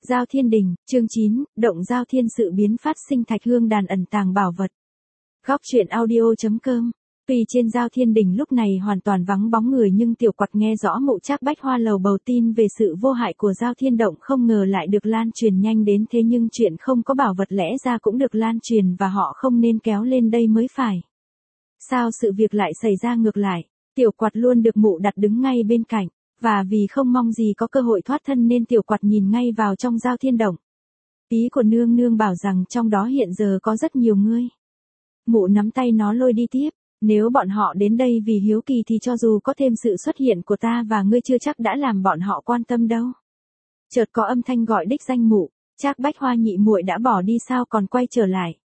Giao Thiên Đình, chương 9, động Giao Thiên sự biến phát sinh Thạch Hương đàn ẩn tàng bảo vật. Góc truyện audio.com. Tuy trên Giao Thiên Đình lúc này hoàn toàn vắng bóng người nhưng Tiểu Quạt nghe rõ Mộ Trác Bách Hoa lầu bầu tin về sự vô hại của Giao Thiên động không ngờ lại được lan truyền nhanh đến thế, nhưng chuyện không có bảo vật lẽ ra cũng được lan truyền và họ không nên kéo lên đây mới phải. Sao sự việc lại xảy ra ngược lại? Tiểu Quạt luôn được Mụ đặt đứng ngay bên cạnh. Và vì không mong gì có cơ hội thoát thân nên Tiểu Quạt nhìn ngay vào trong Giao Thiên động. Ý của nương nương bảo rằng trong đó hiện giờ có rất nhiều ngươi. Mụ nắm tay nó lôi đi tiếp. Nếu bọn họ đến đây vì hiếu kỳ thì cho dù có thêm sự xuất hiện của ta và ngươi chưa chắc đã làm bọn họ quan tâm đâu. Chợt có âm thanh gọi đích danh Mụ. Trác Bách Hoa nhị muội đã bỏ đi sao còn quay trở lại?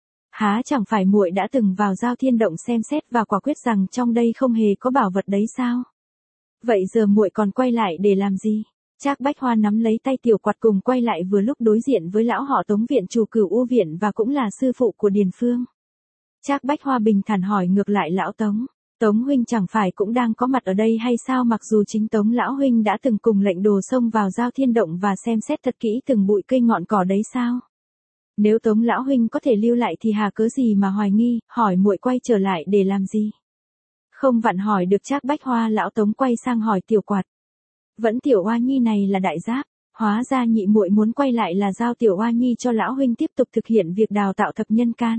Há chẳng phải muội đã từng vào Giao Thiên động xem xét và quả quyết rằng trong đây không hề có bảo vật đấy sao? Vậy giờ muội còn quay lại để làm gì? Trác Bách Hoa nắm lấy tay Tiểu Quạt cùng quay lại vừa lúc đối diện với lão họ Tống viện chủ Cửu U viện và cũng là sư phụ của Điền Phương. Trác Bách Hoa bình thản hỏi ngược lại lão Tống. Tống huynh chẳng phải cũng đang có mặt ở đây hay sao, mặc dù chính Tống lão huynh đã từng cùng lệnh đồ xông vào Giao Thiên động và xem xét thật kỹ từng bụi cây ngọn cỏ đấy sao? Nếu Tống lão huynh có thể lưu lại thì hà cớ gì mà hoài nghi, hỏi muội quay trở lại để làm gì? Không vặn hỏi được Trác Bách Hoa, lão Tống quay sang hỏi Tiểu Quạt. Vẫn Tiểu Oa Nhi này là đại giáp, hóa ra nhị muội muốn quay lại là giao Tiểu Oa Nhi cho lão huynh tiếp tục thực hiện việc đào tạo thập nhân can.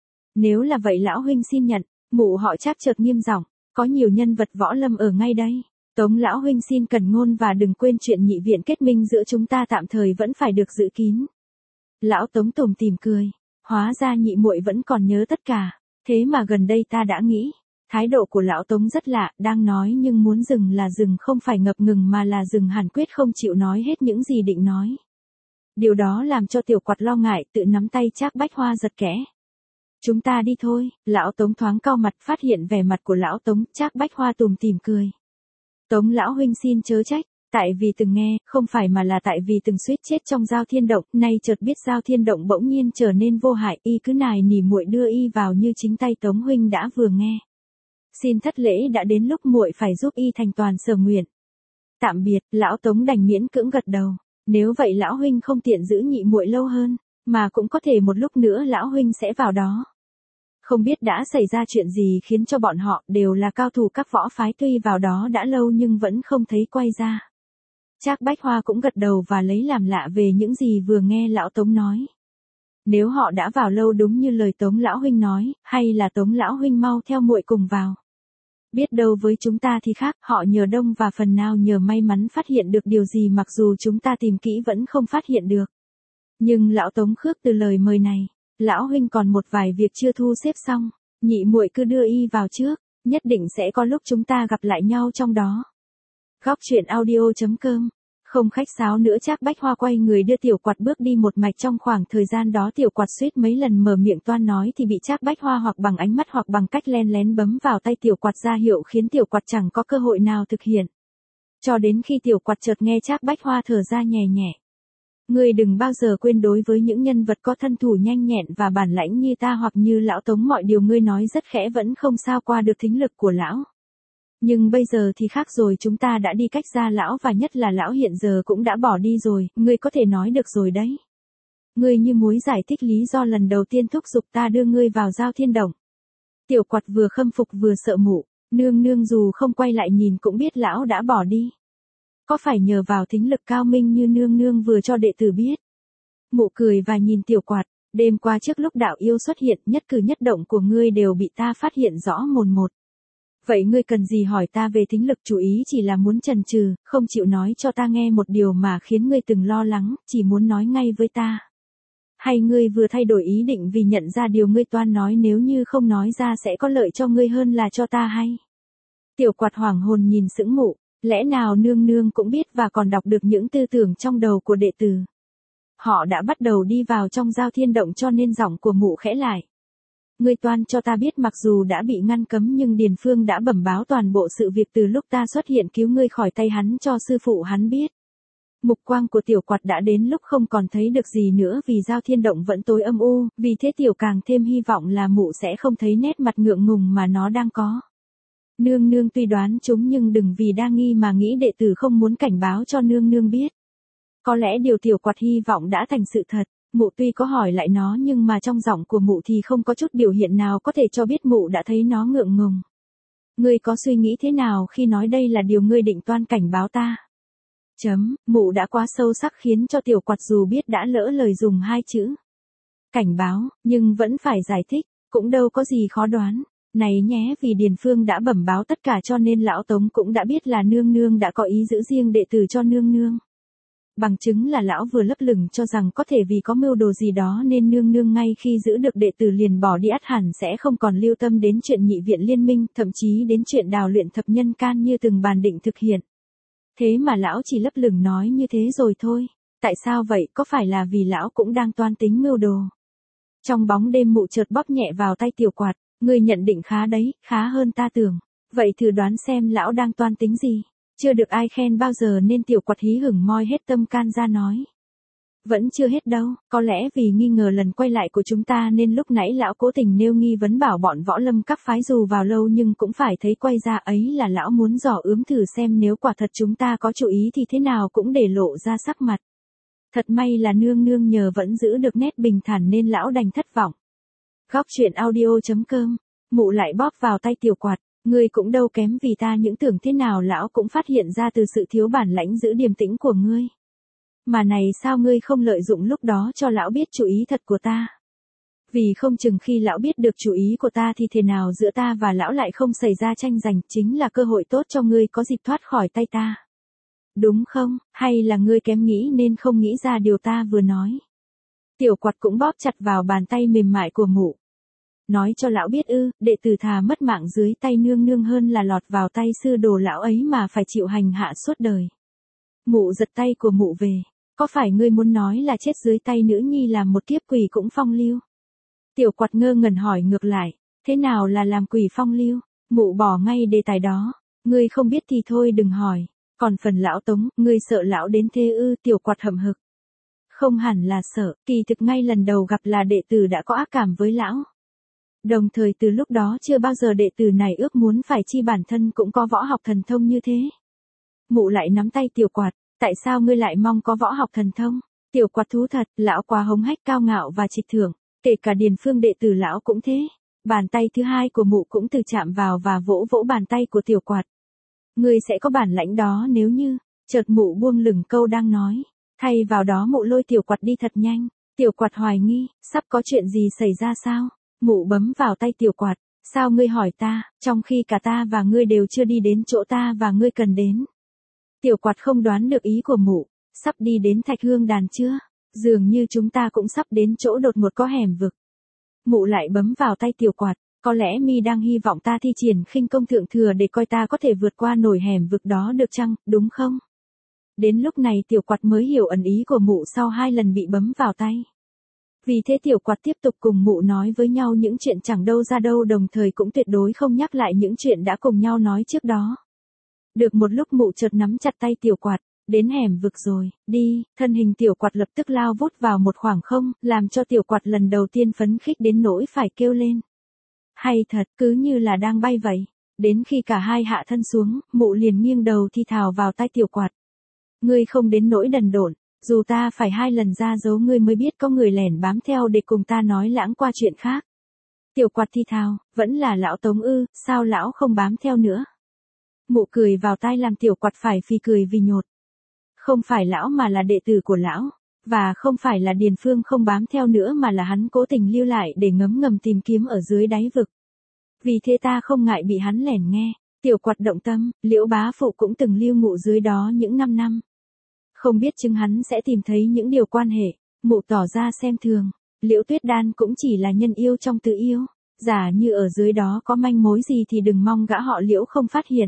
Nếu là vậy lão huynh xin nhận. Mụ họ Trác chợt nghiêm giọng, có nhiều nhân vật võ lâm ở ngay đây. Tống lão huynh xin cẩn ngôn và đừng quên chuyện nhị viện kết minh giữa chúng ta tạm thời vẫn phải được giữ kín. Lão Tống tủm tỉm cười, hóa ra nhị muội vẫn còn nhớ tất cả, thế mà gần đây ta đã nghĩ. Thái độ của lão Tống rất lạ, đang nói nhưng muốn dừng là dừng, không phải ngập ngừng mà là dừng hẳn, quyết không chịu nói hết những gì định nói. Điều đó làm cho Tiểu Quạt lo ngại, tự nắm tay Trác Bách Hoa giật kẽ. Chúng ta đi thôi. Lão Tống thoáng cau mặt, phát hiện vẻ mặt của lão Tống. Trác Bách Hoa tủm tỉm cười. Tống lão huynh xin chớ trách, tại vì từng nghe, không phải mà là tại vì từng suýt chết trong Giao Thiên động, nay chợt biết Giao Thiên động bỗng nhiên trở nên vô hại, y cứ nài nỉ muội đưa y vào như chính tay Tống huynh đã vừa nghe. Xin thất lễ, đã đến lúc muội phải giúp y thành toàn sở nguyện. Tạm biệt. Lão Tống đành miễn cưỡng gật đầu. Nếu vậy lão huynh không tiện giữ nhị muội lâu hơn, mà cũng có thể một lúc nữa lão huynh sẽ vào đó. Không biết đã xảy ra chuyện gì khiến cho bọn họ đều là cao thủ các võ phái, tuy vào đó đã lâu nhưng vẫn không thấy quay ra. Trác Bách Hoa cũng gật đầu và lấy làm lạ về những gì vừa nghe lão Tống nói. Nếu họ đã vào lâu đúng như lời Tống lão huynh nói, hay là Tống lão huynh mau theo muội cùng vào. Biết đâu với chúng ta thì khác, họ nhờ đông và phần nào nhờ may mắn phát hiện được điều gì mặc dù chúng ta tìm kỹ vẫn không phát hiện được. Nhưng lão Tống khước từ lời mời này, lão huynh còn một vài việc chưa thu xếp xong, nhị muội cứ đưa y vào trước, nhất định sẽ có lúc chúng ta gặp lại nhau trong đó. Góc truyện audio.com. Không khách sáo nữa, Trác Bách Hoa quay người đưa Tiểu Quạt bước đi một mạch. Trong khoảng thời gian đó Tiểu Quạt suýt mấy lần mở miệng toan nói thì bị Trác Bách Hoa hoặc bằng ánh mắt hoặc bằng cách len lén bấm vào tay Tiểu Quạt ra hiệu, khiến Tiểu Quạt chẳng có cơ hội nào thực hiện. Cho đến khi Tiểu Quạt chợt nghe Trác Bách Hoa thở ra nhẹ nhẹ. Ngươi đừng bao giờ quên, đối với những nhân vật có thân thủ nhanh nhẹn và bản lãnh như ta hoặc như lão Tống, mọi điều ngươi nói rất khẽ vẫn không sao qua được thính lực của lão. Nhưng bây giờ thì khác rồi, chúng ta đã đi cách xa lão và nhất là lão hiện giờ cũng đã bỏ đi rồi, ngươi có thể nói được rồi đấy. Ngươi như muối giải thích lý do lần đầu tiên thúc giục ta đưa ngươi vào Giao Thiên động. Tiểu Quạt vừa khâm phục vừa sợ Mụ, nương nương dù không quay lại nhìn cũng biết lão đã bỏ đi. Có phải nhờ vào thính lực cao minh như nương nương vừa cho đệ tử biết? Mụ cười và nhìn Tiểu Quạt, đêm qua trước lúc đạo yêu xuất hiện, nhất cử nhất động của ngươi đều bị ta phát hiện rõ mồn một. Vậy ngươi cần gì hỏi ta về thính lực, chủ ý chỉ là muốn chần chừ, không chịu nói cho ta nghe một điều mà khiến ngươi từng lo lắng, chỉ muốn nói ngay với ta. Hay ngươi vừa thay đổi ý định vì nhận ra điều ngươi toan nói nếu như không nói ra sẽ có lợi cho ngươi hơn là cho ta hay? Tiểu Quạt hoảng hồn nhìn sững Mụ, lẽ nào nương nương cũng biết và còn đọc được những tư tưởng trong đầu của đệ tử? Họ đã bắt đầu đi vào trong Giao Thiên động cho nên giọng của Mụ khẽ lại. Ngươi toan cho ta biết mặc dù đã bị ngăn cấm nhưng Điền Phương đã bẩm báo toàn bộ sự việc từ lúc ta xuất hiện cứu ngươi khỏi tay hắn cho sư phụ hắn biết. Mục quang của Tiểu Quạt đã đến lúc không còn thấy được gì nữa vì Giao Thiên động vẫn tối âm u, vì thế Tiểu càng thêm hy vọng là Mụ sẽ không thấy nét mặt ngượng ngùng mà nó đang có. Nương nương tuy đoán chúng nhưng đừng vì đa nghi mà nghĩ đệ tử không muốn cảnh báo cho nương nương biết. Có lẽ điều tiểu quạt hy vọng đã thành sự thật. Mụ tuy có hỏi lại nó nhưng mà trong giọng của mụ thì không có chút biểu hiện nào có thể cho biết mụ đã thấy nó ngượng ngùng. Ngươi có suy nghĩ thế nào khi nói đây là điều ngươi định toan cảnh báo ta? Mụ đã quá sâu sắc khiến cho tiểu quạt dù biết đã lỡ lời dùng hai chữ cảnh báo, nhưng vẫn phải giải thích, cũng đâu có gì khó đoán. Này nhé, vì Điền Phương đã bẩm báo tất cả cho nên lão Tống cũng đã biết là nương nương đã có ý giữ riêng đệ tử cho nương nương. Bằng chứng là lão vừa lấp lửng cho rằng có thể vì có mưu đồ gì đó nên nương nương ngay khi giữ được đệ tử liền bỏ đi, ắt hẳn sẽ không còn lưu tâm đến chuyện nhị viện liên minh, thậm chí đến chuyện đào luyện thập nhân can như từng bàn định thực hiện. Thế mà lão chỉ lấp lửng nói như thế rồi thôi. Tại sao vậy, có phải là vì lão cũng đang toan tính mưu đồ? Trong bóng đêm mụ chợt bóp nhẹ vào tay tiểu quạt, ngươi nhận định khá đấy, khá hơn ta tưởng. Vậy thử đoán xem lão đang toan tính gì? Chưa được ai khen bao giờ nên tiểu quạt hí hửng moi hết tâm can ra nói. Vẫn chưa hết đâu, có lẽ vì nghi ngờ lần quay lại của chúng ta nên lúc nãy lão cố tình nêu nghi vấn bảo bọn võ lâm các phái dù vào lâu nhưng cũng phải thấy quay ra, ấy là lão muốn dò ướm thử xem nếu quả thật chúng ta có chú ý thì thế nào cũng để lộ ra sắc mặt. Thật may là nương nương nhờ vẫn giữ được nét bình thản nên lão đành thất vọng. Góc truyện audio.com, mụ lại bóp vào tay tiểu quạt. Ngươi cũng đâu kém vì ta, những tưởng thế nào lão cũng phát hiện ra từ sự thiếu bản lãnh giữ điềm tĩnh của ngươi. Mà này, sao ngươi không lợi dụng lúc đó cho lão biết chủ ý thật của ta? Vì không chừng khi lão biết được chủ ý của ta thì thế nào giữa ta và lão lại không xảy ra tranh giành, chính là cơ hội tốt cho ngươi có dịp thoát khỏi tay ta. Đúng không, hay là ngươi kém nghĩ nên không nghĩ ra điều ta vừa nói? Tiểu quạt cũng bóp chặt vào bàn tay mềm mại của mụ. Nói cho lão biết đệ tử thà mất mạng dưới tay nương nương hơn là lọt vào tay sư đồ lão ấy mà phải chịu hành hạ suốt đời. Mụ giật tay của mụ về. Có phải ngươi muốn nói là chết dưới tay nữ nhi làm một kiếp quỷ cũng phong lưu? Tiểu quạt ngơ ngẩn hỏi ngược lại, thế nào là làm quỷ phong lưu? Mụ bỏ ngay đề tài đó. Ngươi không biết thì thôi đừng hỏi. Còn phần lão Tống, ngươi sợ lão đến thế ư? Tiểu quạt hậm hực. Không hẳn là sợ, kỳ thực ngay lần đầu gặp là đệ tử đã có ác cảm với lão. Đồng thời từ lúc đó chưa bao giờ đệ tử này ước muốn phải chi bản thân cũng có võ học thần thông như thế. Mụ lại nắm tay tiểu quạt, tại sao ngươi lại mong có võ học thần thông? Tiểu quạt thú thật, lão quá hống hách cao ngạo và trịch thượng, kể cả Điền Phương đệ tử lão cũng thế. Bàn tay thứ hai của mụ cũng từ chạm vào và vỗ vỗ bàn tay của tiểu quạt. Ngươi sẽ có bản lãnh đó nếu như, chợt mụ buông lửng câu đang nói, thay vào đó mụ lôi tiểu quạt đi thật nhanh. Tiểu quạt hoài nghi, sắp có chuyện gì xảy ra sao? Mụ bấm vào tay tiểu quạt, sao ngươi hỏi ta, trong khi cả ta và ngươi đều chưa đi đến chỗ ta và ngươi cần đến. Tiểu quạt không đoán được ý của mụ, sắp đi đến Thạch Hương Đàn chưa? Dường như chúng ta cũng sắp đến chỗ đột ngột có hẻm vực. Mụ lại bấm vào tay tiểu quạt, có lẽ mi đang hy vọng ta thi triển khinh công thượng thừa để coi ta có thể vượt qua nổi hẻm vực đó được chăng, đúng không? Đến lúc này tiểu quạt mới hiểu ẩn ý của mụ sau 2 lần bị bấm vào tay. Vì thế tiểu quạt tiếp tục cùng mụ nói với nhau những chuyện chẳng đâu ra đâu, đồng thời cũng tuyệt đối không nhắc lại những chuyện đã cùng nhau nói trước đó. Được một lúc mụ chợt nắm chặt tay tiểu quạt, đến hẻm vực rồi, đi, thân hình tiểu quạt lập tức lao vút vào một khoảng không, làm cho tiểu quạt lần đầu tiên phấn khích đến nỗi phải kêu lên. Hay thật, cứ như là đang bay vậy. Đến khi cả hai hạ thân xuống, mụ liền nghiêng đầu thi thào vào tai tiểu quạt. Ngươi không đến nỗi đần độn, dù ta phải 2 lần ra dấu ngươi mới biết có người lẻn bám theo để cùng ta nói lãng qua chuyện khác. Tiểu quạt thi thào, vẫn là lão Tống ư, sao lão không bám theo nữa? Mụ cười vào tai làm tiểu quạt phải phì cười vì nhột. Không phải lão mà là đệ tử của lão, và không phải là Điền Phương không bám theo nữa mà là hắn cố tình lưu lại để ngấm ngầm tìm kiếm ở dưới đáy vực. Vì thế ta không ngại bị hắn lẻn nghe. Tiểu quạt động tâm, Liễu bá phụ cũng từng lưu ngụ dưới đó những 5 năm. Không biết chừng hắn sẽ tìm thấy những điều quan hệ. Mụ tỏ ra xem thường. Liễu Tuyết Đan cũng chỉ là nhân yêu trong tự yêu. Giả như ở dưới đó có manh mối gì thì đừng mong gã họ Liễu không phát hiện.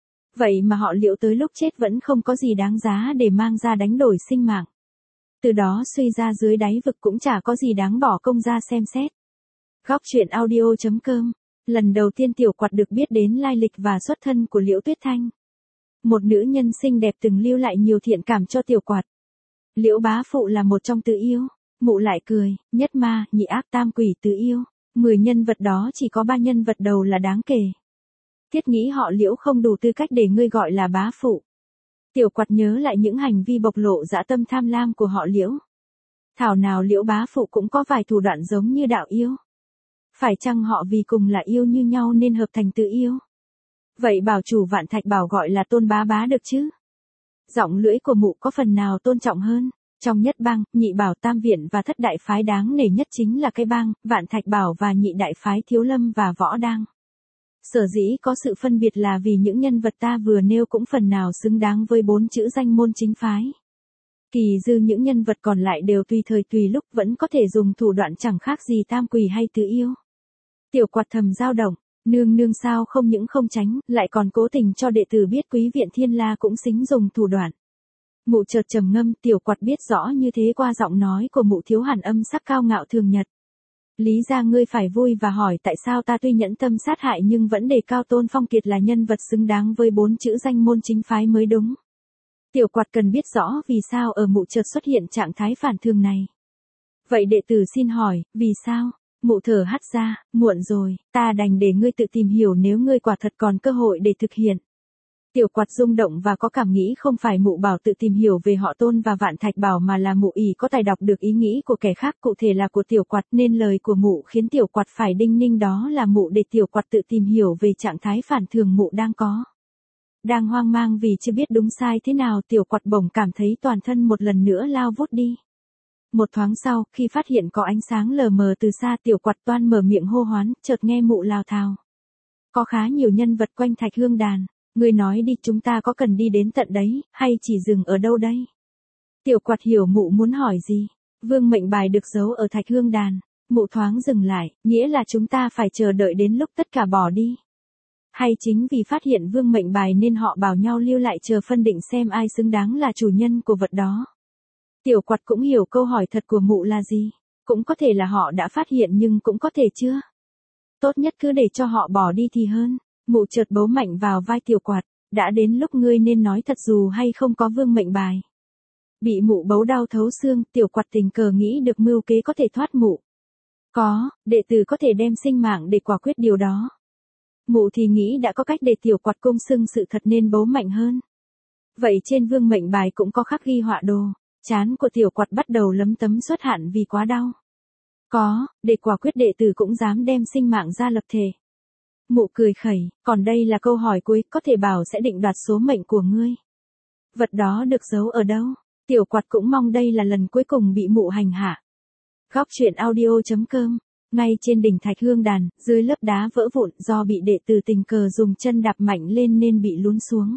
Vậy mà họ Liễu tới lúc chết vẫn không có gì đáng giá để mang ra đánh đổi sinh mạng. Từ đó suy ra dưới đáy vực cũng chả có gì đáng bỏ công ra xem xét. Góc truyện audio.com. Lần đầu tiên tiểu quạt được biết đến lai lịch và xuất thân của Liễu Tuyết Thanh. Một nữ nhân xinh đẹp từng lưu lại nhiều thiện cảm cho tiểu quạt. Liễu bá phụ là một trong tứ yêu. Mụ lại cười, nhất ma, nhị ác, tam quỷ tứ yêu. 10 nhân vật đó chỉ có 3 nhân vật đầu là đáng kể. Thiết nghĩ họ Liễu không đủ tư cách để ngươi gọi là bá phụ. Tiểu Quạt nhớ lại những hành vi bộc lộ dã tâm tham lam của họ Liễu. Thảo nào Liễu bá phụ cũng có vài thủ đoạn giống như đạo yêu. Phải chăng họ vì cùng là yêu như nhau nên hợp thành tự yêu? Vậy bảo chủ Vạn Thạch Bảo gọi là Tôn bá bá được chứ? Giọng lưỡi của mụ có phần nào tôn trọng hơn? Trong nhất bang, nhị bảo tam viện và thất đại phái đáng nể nhất chính là cái bang, Vạn Thạch Bảo và nhị đại phái Thiếu Lâm và Võ Đang. Sở dĩ có sự phân biệt là vì những nhân vật ta vừa nêu cũng phần nào xứng đáng với 4 chữ danh môn chính phái. Kỳ dư những nhân vật còn lại đều tùy thời tùy lúc vẫn có thể dùng thủ đoạn chẳng khác gì tam quỷ hay tứ yêu. Tiểu Quạt thầm dao động, nương nương sao không những không tránh, lại còn cố tình cho đệ tử biết Quý viện Thiên La cũng xính dùng thủ đoạn. Mụ chợt trầm ngâm, Tiểu Quạt biết rõ như thế qua giọng nói của mụ thiếu hẳn âm sắc cao ngạo thường nhật. Lý ra ngươi phải vui và hỏi tại sao ta tuy nhẫn tâm sát hại nhưng vẫn đề cao Tôn Phong Kiệt là nhân vật xứng đáng với 4 chữ danh môn chính phái mới đúng. Tiểu Quạt cần biết rõ vì sao ở mụ chợt xuất hiện trạng thái phản thường này. Vậy đệ tử xin hỏi, vì sao? Mụ thở hắt ra, muộn rồi, ta đành để ngươi tự tìm hiểu nếu ngươi quả thật còn cơ hội để thực hiện. Tiểu Quạt rung động và có cảm nghĩ không phải mụ bảo tự tìm hiểu về họ Tôn và Vạn Thạch Bảo mà là mụ ỷ có tài đọc được ý nghĩ của kẻ khác, cụ thể là của Tiểu Quạt, nên lời của mụ khiến Tiểu Quạt phải đinh ninh, đó là mụ để Tiểu Quạt tự tìm hiểu về trạng thái phản thường mụ đang có. Đang hoang mang vì chưa biết đúng sai thế nào, Tiểu Quạt bỗng cảm thấy toàn thân một lần nữa lao vút đi. Một thoáng sau, khi phát hiện có ánh sáng lờ mờ từ xa, Tiểu Quạt toan mở miệng hô hoán, chợt nghe mụ lào thào. Có khá nhiều nhân vật quanh Thạch Hương Đàn, ngươi nói đi, chúng ta có cần đi đến tận đấy, hay chỉ dừng ở đâu đây? Tiểu Quạt hiểu mụ muốn hỏi gì. Vương mệnh bài được giấu ở Thạch Hương Đàn. Mụ thoáng dừng lại, nghĩa là chúng ta phải chờ đợi đến lúc tất cả bỏ đi. Hay chính vì phát hiện vương mệnh bài nên họ bảo nhau lưu lại chờ phân định xem ai xứng đáng là chủ nhân của vật đó. Tiểu Quạt cũng hiểu câu hỏi thật của mụ là gì. Cũng có thể là họ đã phát hiện nhưng cũng có thể chưa. Tốt nhất cứ để cho họ bỏ đi thì hơn. Mụ chợt bấu mạnh vào vai Tiểu Quạt. Đã đến lúc ngươi nên nói thật dù hay không có vương mệnh bài. Bị mụ bấu đau thấu xương, Tiểu Quạt tình cờ nghĩ được mưu kế có thể thoát mụ. Có, đệ tử có thể đem sinh mạng để quả quyết điều đó. Mụ thì nghĩ đã có cách để Tiểu Quạt cung xưng sự thật nên bấu mạnh hơn. Vậy trên vương mệnh bài cũng có khắc ghi họa đồ. Trán của Tiểu Quạt bắt đầu lấm tấm xuất hạn vì quá đau. Có, để quả quyết đệ tử cũng dám đem sinh mạng ra lập thể. Mụ cười khẩy, còn đây là câu hỏi cuối, có thể bảo sẽ định đoạt số mệnh của ngươi. Vật đó được giấu ở đâu? Tiểu Quạt cũng mong đây là lần cuối cùng bị mụ hành hạ. Góc truyện audio.com. Ngay trên đỉnh Thạch Hương Đàn, dưới lớp đá vỡ vụn do bị đệ tử tình cờ dùng chân đạp mạnh lên nên bị lún xuống.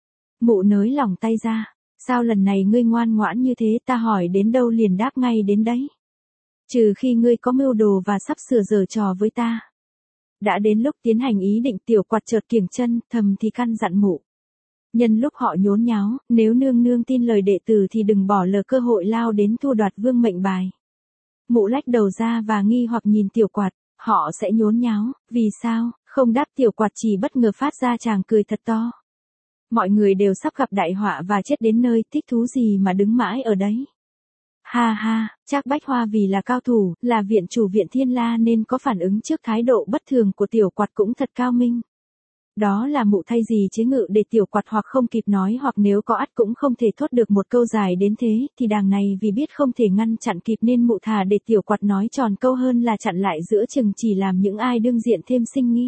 Mụ nới lỏng tay ra. Sao lần này ngươi ngoan ngoãn như thế, ta hỏi đến đâu liền đáp ngay đến đấy. Trừ khi ngươi có mưu đồ và sắp sửa giở trò với ta. Đã đến lúc tiến hành ý định, Tiểu Quạt chợt kiềng chân, thầm thì căn dặn mụ. Nhân lúc họ nhốn nháo, nếu nương nương tin lời đệ tử thì đừng bỏ lỡ cơ hội lao đến thu đoạt vương mệnh bài. Mụ lách đầu ra và nghi hoặc nhìn Tiểu Quạt, họ sẽ nhốn nháo, vì sao? Không đáp, Tiểu Quạt chỉ bất ngờ phát ra tràng cười thật to. Mọi người đều sắp gặp đại họa và chết đến nơi, thích thú gì mà đứng mãi ở đấy. Ha ha, Trác Bách Hoa vì là cao thủ, là viện chủ viện Thiên La nên có phản ứng trước thái độ bất thường của Tiểu Quạt cũng thật cao minh. Đó là mụ thay gì chế ngự để Tiểu Quạt hoặc không kịp nói hoặc nếu có ắt cũng không thể thốt được một câu dài đến thế, thì đàng này vì biết không thể ngăn chặn kịp nên mụ thà để Tiểu Quạt nói tròn câu hơn là chặn lại giữa chừng, chỉ làm những ai đương diện thêm sinh nghi.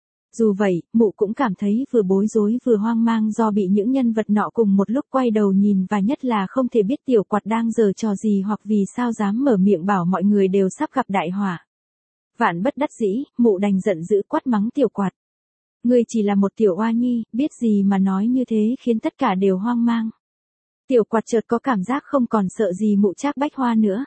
Dù vậy, mụ cũng cảm thấy vừa bối rối vừa hoang mang do bị những nhân vật nọ cùng một lúc quay đầu nhìn và nhất là không thể biết Tiểu Quạt đang giở trò gì hoặc vì sao dám mở miệng bảo mọi người đều sắp gặp đại họa. Vạn bất đắc dĩ, mụ đành giận dữ quát mắng Tiểu Quạt. Ngươi chỉ là một tiểu oa nhi, biết gì mà nói như thế, khiến tất cả đều hoang mang. Tiểu Quạt chợt có cảm giác không còn sợ gì mụ Trác Bách Hoa nữa.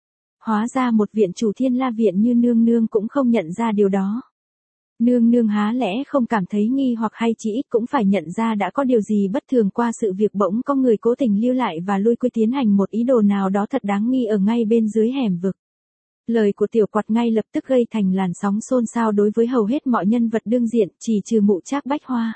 Hóa ra một viện chủ Thiên La viện như nương nương cũng không nhận ra điều đó. Nương nương há lẽ không cảm thấy nghi hoặc hay chỉ ít cũng phải nhận ra đã có điều gì bất thường qua sự việc bỗng có người cố tình lưu lại và lui quy tiến hành một ý đồ nào đó thật đáng nghi ở ngay bên dưới hẻm vực. Lời của Tiểu Quạt ngay lập tức gây thành làn sóng xôn xao đối với hầu hết mọi nhân vật đương diện, chỉ trừ mụ Trác Bách Hoa.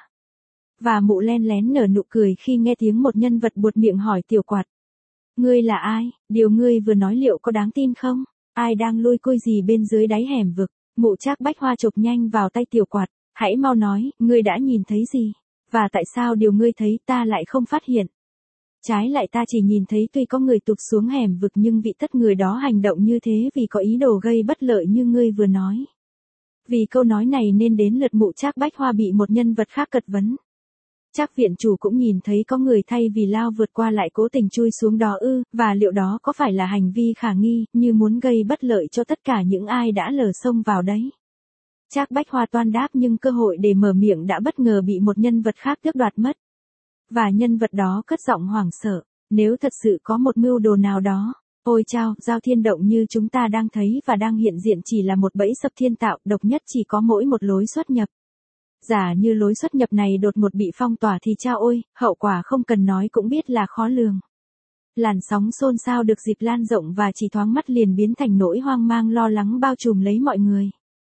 Và mụ len lén nở nụ cười khi nghe tiếng một nhân vật buột miệng hỏi Tiểu Quạt. Ngươi là ai? Điều ngươi vừa nói liệu có đáng tin không? Ai đang lui cui gì bên dưới đáy hẻm vực? Mụ Trác Bách Hoa chộp nhanh vào tay Tiểu Quạt. Hãy mau nói, ngươi đã nhìn thấy gì? Và tại sao điều ngươi thấy ta lại không phát hiện? Trái lại ta chỉ nhìn thấy tuy có người tụt xuống hẻm vực nhưng vị tất người đó hành động như thế vì có ý đồ gây bất lợi như ngươi vừa nói. Vì câu nói này nên đến lượt mụ Trác Bách Hoa bị một nhân vật khác cật vấn. Trác viện chủ cũng nhìn thấy có người thay vì lao vượt qua lại cố tình chui xuống đó ư, và liệu đó có phải là hành vi khả nghi, như muốn gây bất lợi cho tất cả những ai đã lờ xông vào đấy. Trác Bách Hoa toan đáp nhưng cơ hội để mở miệng đã bất ngờ bị một nhân vật khác tước đoạt mất. Và nhân vật đó cất giọng hoảng sợ, nếu thật sự có một mưu đồ nào đó, ôi chao, Giao Thiên Động như chúng ta đang thấy và đang hiện diện chỉ là một bẫy sập thiên tạo, độc nhất chỉ có mỗi một lối xuất nhập. Giả như lối xuất nhập này đột ngột bị phong tỏa thì chao ôi, hậu quả không cần nói cũng biết là khó lường. Làn sóng xôn xao được dịp lan rộng và chỉ thoáng mắt liền biến thành nỗi hoang mang lo lắng bao trùm lấy mọi người.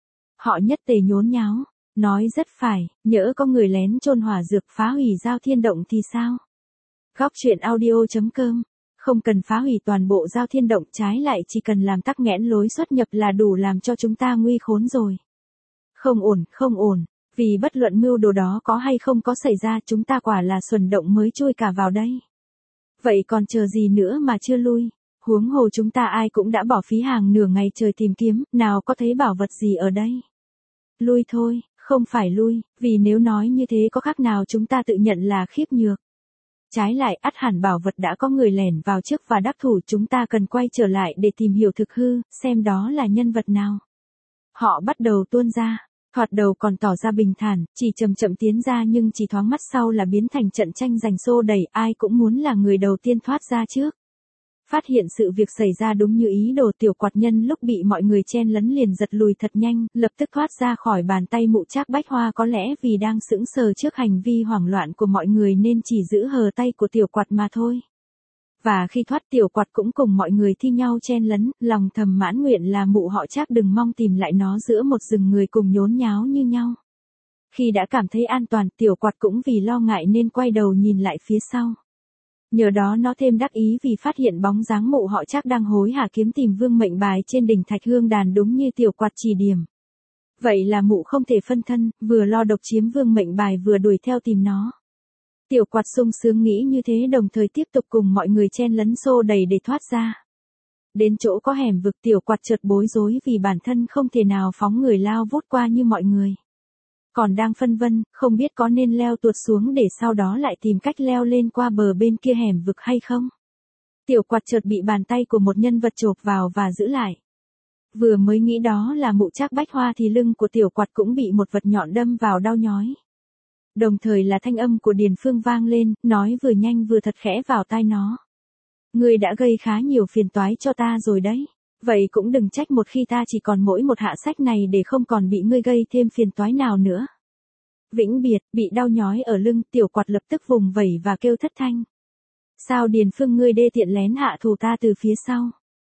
Họ nhất tề nhốn nháo, nói rất phải, nhỡ có người lén chôn hỏa dược phá hủy Giao Thiên Động thì sao? Góc truyện audio.com. Không cần phá hủy toàn bộ Giao Thiên Động, trái lại chỉ cần làm tắc nghẽn lối xuất nhập là đủ làm cho chúng ta nguy khốn rồi. Không ổn, không ổn, vì bất luận mưu đồ đó có hay không có xảy ra chúng ta quả là xuẩn động mới chui cả vào đây. Vậy còn chờ gì nữa mà chưa lui? Huống hồ chúng ta ai cũng đã bỏ phí hàng nửa ngày trời tìm kiếm, nào có thấy bảo vật gì ở đây. Lui thôi, không phải lui, vì nếu nói như thế có khác nào chúng ta tự nhận là khiếp nhược. Trái lại ắt hẳn bảo vật đã có người lẻn vào trước và đắc thủ, chúng ta cần quay trở lại để tìm hiểu thực hư, xem đó là nhân vật nào. Họ bắt đầu tuôn ra, thoạt đầu còn tỏ ra bình thản, chỉ chậm chậm tiến ra nhưng chỉ thoáng mắt sau là biến thành trận tranh giành xô đẩy, ai cũng muốn là người đầu tiên thoát ra trước. Phát hiện sự việc xảy ra đúng như ý đồ, Tiểu Quạt nhân lúc bị mọi người chen lấn liền giật lùi thật nhanh, lập tức thoát ra khỏi bàn tay mụ Trác Bách Hoa, có lẽ vì đang sững sờ trước hành vi hoảng loạn của mọi người nên chỉ giữ hờ tay của Tiểu Quạt mà thôi. Và khi thoát, Tiểu Quạt cũng cùng mọi người thi nhau chen lấn, lòng thầm mãn nguyện là mụ họ Trác đừng mong tìm lại nó giữa một rừng người cùng nhốn nháo như nhau. Khi đã cảm thấy an toàn, Tiểu Quạt cũng vì lo ngại nên quay đầu nhìn lại phía sau. Nhờ đó nó thêm đắc ý vì phát hiện bóng dáng mụ họ Trác đang hối hả kiếm tìm vương mệnh bài trên đỉnh Thạch Hương Đàn đúng như Tiểu Quạt chỉ điểm. Vậy là mụ không thể phân thân, vừa lo độc chiếm vương mệnh bài vừa đuổi theo tìm nó. Tiểu Quạt sung sướng nghĩ như thế, đồng thời tiếp tục cùng mọi người chen lấn xô đẩy để thoát ra. Đến chỗ có hẻm vực, Tiểu Quạt chợt bối rối vì bản thân không thể nào phóng người lao vút qua như mọi người. Còn đang phân vân, không biết có nên leo tuột xuống để sau đó lại tìm cách leo lên qua bờ bên kia hẻm vực hay không. Tiểu Quạt chợt bị bàn tay của một nhân vật chộp vào và giữ lại. Vừa mới nghĩ đó là mụ Trác Bách Hoa thì lưng của Tiểu Quạt cũng bị một vật nhọn đâm vào, đau nhói. Đồng thời là thanh âm của Điền Phương vang lên, nói vừa nhanh vừa thật khẽ vào tai nó. Ngươi đã gây khá nhiều phiền toái cho ta rồi đấy. Vậy cũng đừng trách một khi ta chỉ còn mỗi một hạ sách này để không còn bị ngươi gây thêm phiền toái nào nữa. Vĩnh biệt, bị đau nhói ở lưng, Tiểu Quạt lập tức vùng vẩy và kêu thất thanh. Sao Điền Phương ngươi đê tiện lén hạ thù ta từ phía sau?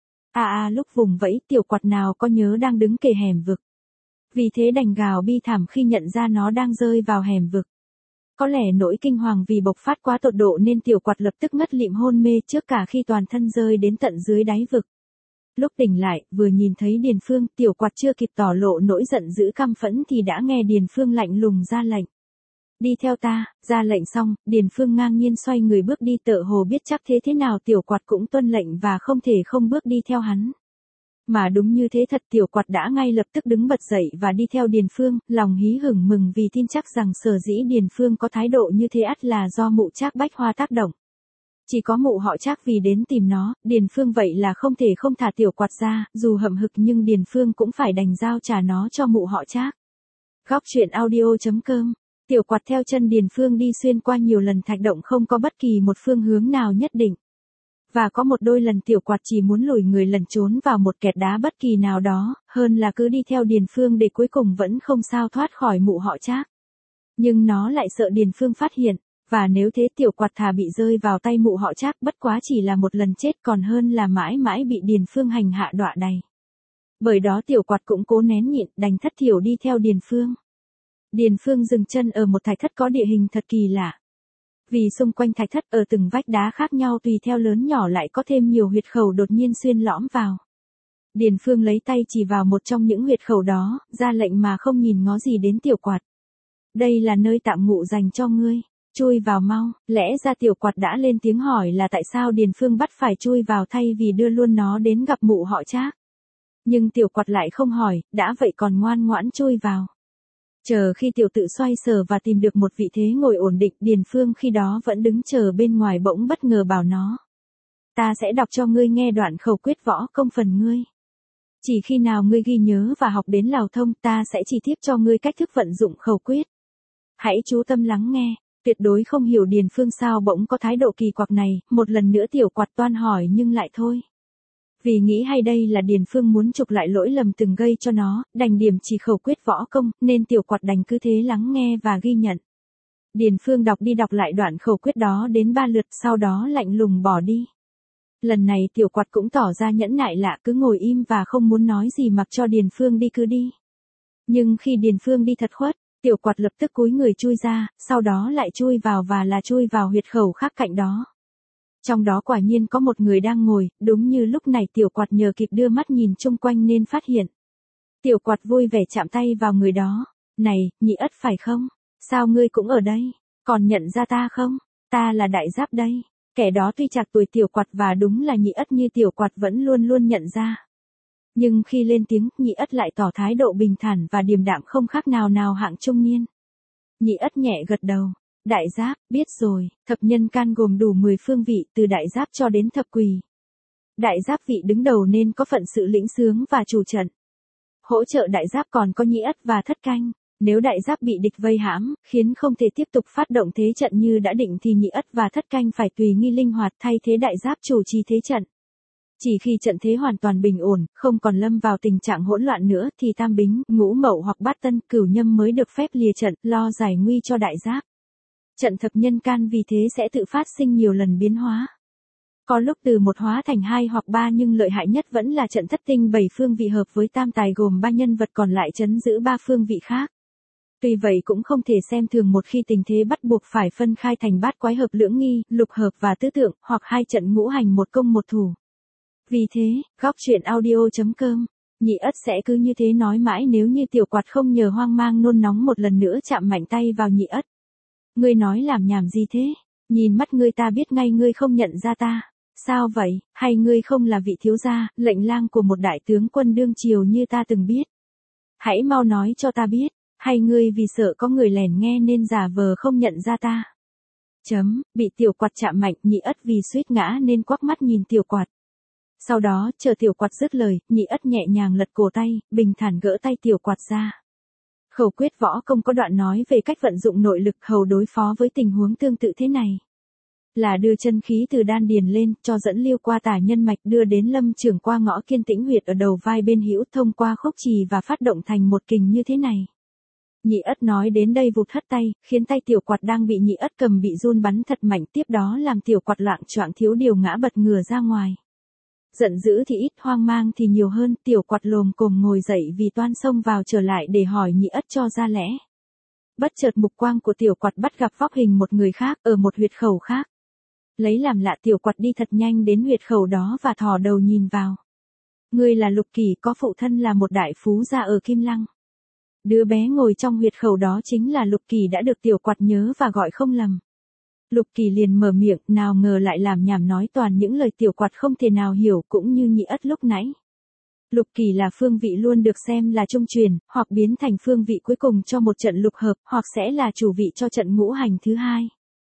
Lúc vùng vẫy, Tiểu Quạt nào có nhớ đang đứng kề hẻm vực. Vì thế đành gào bi thảm khi nhận ra nó đang rơi vào hẻm vực. Có lẽ nỗi kinh hoàng vì bộc phát quá tột độ nên Tiểu Quạt lập tức ngất lịm hôn mê trước cả khi toàn thân rơi đến tận dưới đáy vực. Lúc tỉnh lại, vừa nhìn thấy Điền Phương, Tiểu Quạt chưa kịp tỏ lộ nỗi giận dữ căm phẫn thì đã nghe Điền Phương lạnh lùng ra lệnh. Đi theo ta, ra lệnh xong, Điền Phương ngang nhiên xoay người bước đi, tựa hồ biết chắc thế nào Tiểu Quạt cũng tuân lệnh và không thể không bước đi theo hắn. Mà đúng như thế thật, Tiểu Quạt đã ngay lập tức đứng bật dậy và đi theo Điền Phương, lòng hí hửng mừng vì tin chắc rằng sở dĩ Điền Phương có thái độ như thế ắt là do mụ Trác Bách Hoa tác động. Chỉ có mụ họ Trác vì đến tìm nó, Điền Phương vậy là không thể không thả Tiểu Quạt ra, dù hậm hực nhưng Điền Phương cũng phải đành giao trả nó cho mụ họ Trác. Góc truyện audio.com. Tiểu Quạt theo chân Điền Phương đi xuyên qua nhiều lần thạch động, không có bất kỳ một phương hướng nào nhất định. Và có một đôi lần Tiểu Quạt chỉ muốn lùi người lẩn trốn vào một kẹt đá bất kỳ nào đó, hơn là cứ đi theo Điền Phương để cuối cùng vẫn không sao thoát khỏi mụ họ Trác. Nhưng nó lại sợ Điền Phương phát hiện, và nếu thế Tiểu Quạt thà bị rơi vào tay mụ họ Trác bất quá chỉ là một lần chết còn hơn là mãi mãi bị Điền Phương hành hạ đọa đày. Bởi đó Tiểu Quạt cũng cố nén nhịn, đành thất thiểu đi theo Điền Phương. Điền Phương dừng chân ở một thạch thất có địa hình thật kỳ lạ. Vì xung quanh thạch thất ở từng vách đá khác nhau tùy theo lớn nhỏ lại có thêm nhiều huyệt khẩu đột nhiên xuyên lõm vào. Điền Phương lấy tay chỉ vào một trong những huyệt khẩu đó, ra lệnh mà không nhìn ngó gì đến Tiểu Quạt. đây là nơi tạm ngụ dành cho ngươi. Chui vào mau, lẽ ra tiểu quạt đã lên tiếng hỏi là tại sao Điền Phương bắt phải chui vào thay vì đưa luôn nó đến gặp mụ họ Trác. Nhưng tiểu quạt lại không hỏi, đã vậy còn ngoan ngoãn chui vào. Chờ khi tiểu tự xoay sở và tìm được một vị thế ngồi ổn định, Điền Phương khi đó vẫn đứng chờ bên ngoài bỗng bất ngờ bảo nó. Ta sẽ đọc cho ngươi nghe đoạn khẩu quyết võ công phần ngươi. Chỉ khi nào ngươi ghi nhớ và học đến lào thông, ta sẽ chỉ tiếp cho ngươi cách thức vận dụng khẩu quyết. Hãy chú tâm lắng nghe. Tuyệt đối không hiểu Điền Phương sao bỗng có thái độ kỳ quặc này, một lần nữa tiểu quạt toan hỏi nhưng lại thôi. Vì nghĩ hay đây là Điền Phương muốn trục lại lỗi lầm từng gây cho nó, đành điểm chỉ khẩu quyết võ công, nên tiểu quạt đành cứ thế lắng nghe và ghi nhận. Điền Phương đọc đi đọc lại đoạn khẩu quyết đó đến 3 lượt, sau đó lạnh lùng bỏ đi. Lần này tiểu quạt cũng tỏ ra nhẫn nại lạ, cứ ngồi im và không muốn nói gì mặc cho Điền Phương đi cứ đi. Nhưng khi Điền Phương đi thật khuất, tiểu quạt lập tức cúi người chui ra, sau đó lại chui vào và là chui vào huyệt khẩu khác cạnh đó. Trong đó quả nhiên có một người đang ngồi, đúng như lúc này tiểu quạt nhờ kịp đưa mắt nhìn chung quanh nên phát hiện. Tiểu quạt vui vẻ chạm tay vào người đó. Này, Nhị Ất phải không? Sao ngươi cũng ở đây? Còn nhận ra ta không? Ta là Đại Giáp đây. Kẻ đó tuy chạc tuổi tiểu quạt và đúng là Nhị Ất như tiểu quạt vẫn luôn luôn nhận ra. Nhưng khi lên tiếng, Nhị Ất lại tỏ thái độ bình thản và điềm đạm không khác nào hạng trung niên. Nhị Ất nhẹ gật đầu. Đại Giáp, biết rồi, thập nhân can gồm đủ 10 phương vị từ Đại Giáp cho đến thập quỳ. Đại Giáp vị đứng đầu nên có phận sự lĩnh xướng và chủ trận. Hỗ trợ Đại Giáp còn có Nhị Ất và Thất Canh. Nếu Đại Giáp bị địch vây hãm, khiến không thể tiếp tục phát động thế trận như đã định thì Nhị Ất và Thất Canh phải tùy nghi linh hoạt thay thế Đại Giáp chủ trì thế trận. Chỉ khi trận thế hoàn toàn bình ổn, không còn lâm vào tình trạng hỗn loạn nữa thì Tam Bính, Ngũ Mậu hoặc Bát Tân, Cửu Nhâm mới được phép lìa trận, lo giải nguy cho Đại Giáp. Trận thập nhân can vì thế sẽ tự phát sinh nhiều lần biến hóa. Có lúc từ 1 hóa thành 2 hoặc 3 nhưng lợi hại nhất vẫn là trận thất tinh 7 phương vị hợp với tam tài gồm 3 nhân vật còn lại trấn giữ 3 phương vị khác. Tuy vậy cũng không thể xem thường một khi tình thế bắt buộc phải phân khai thành bát quái hợp lưỡng nghi, lục hợp và tứ tượng, hoặc 2 trận ngũ hành một công một thủ. Vì thế, góc truyện audio.com, Nhị Ất sẽ cứ như thế nói mãi nếu như tiểu quạt không nhờ hoang mang nôn nóng một lần nữa chạm mạnh tay vào Nhị Ất. Ngươi nói làm nhảm gì thế? Nhìn mắt ngươi ta biết ngay ngươi không nhận ra ta. Sao vậy, hay ngươi không là vị thiếu gia, lệnh lang của một đại tướng quân đương triều như ta từng biết? Hãy mau nói cho ta biết, hay ngươi vì sợ có người lèn nghe nên giả vờ không nhận ra ta? Bị tiểu quạt chạm mạnh, Nhị Ất vì suýt ngã nên quắc mắt nhìn tiểu quạt. Sau đó, chờ tiểu quạt dứt lời, Nhị Ất nhẹ nhàng lật cổ tay, bình thản gỡ tay tiểu quạt ra. Khẩu quyết võ công có đoạn nói về cách vận dụng nội lực hầu đối phó với tình huống tương tự thế này. Là đưa chân khí từ đan điền lên, cho dẫn liêu qua tả nhân mạch đưa đến lâm trưởng qua ngõ kiên tĩnh huyệt ở đầu vai bên hữu thông qua khúc trì và phát động thành một kình như thế này. Nhị Ất nói đến đây vụt hất tay, khiến tay tiểu quạt đang bị Nhị Ất cầm bị run bắn thật mạnh, tiếp đó làm tiểu quạt loạng choạng thiếu điều ngã bật ngửa ra ngoài. Giận dữ thì ít, hoang mang thì nhiều hơn, tiểu quạt lồm cồm ngồi dậy vì toan xông vào trở lại để hỏi Nhị Ất cho ra lẽ. Bất chợt mục quang của tiểu quạt bắt gặp vóc hình một người khác ở một huyệt khẩu khác. Lấy làm lạ tiểu quạt đi thật nhanh đến huyệt khẩu đó và thò đầu nhìn vào. Ngươi là Lục Kỳ, có phụ thân là một đại phú gia ở Kim Lăng. Đứa bé ngồi trong huyệt khẩu đó chính là Lục Kỳ đã được tiểu quạt nhớ và gọi không lầm. Lục Kỳ liền mở miệng, nào ngờ lại làm nhảm nói toàn những lời tiểu quạt không thể nào hiểu, cũng như Nhị Ất lúc nãy. Lục Kỳ là phương vị luôn được xem là trung truyền, hoặc biến thành phương vị cuối cùng cho một trận lục hợp, hoặc sẽ là chủ vị cho trận ngũ hành thứ hai.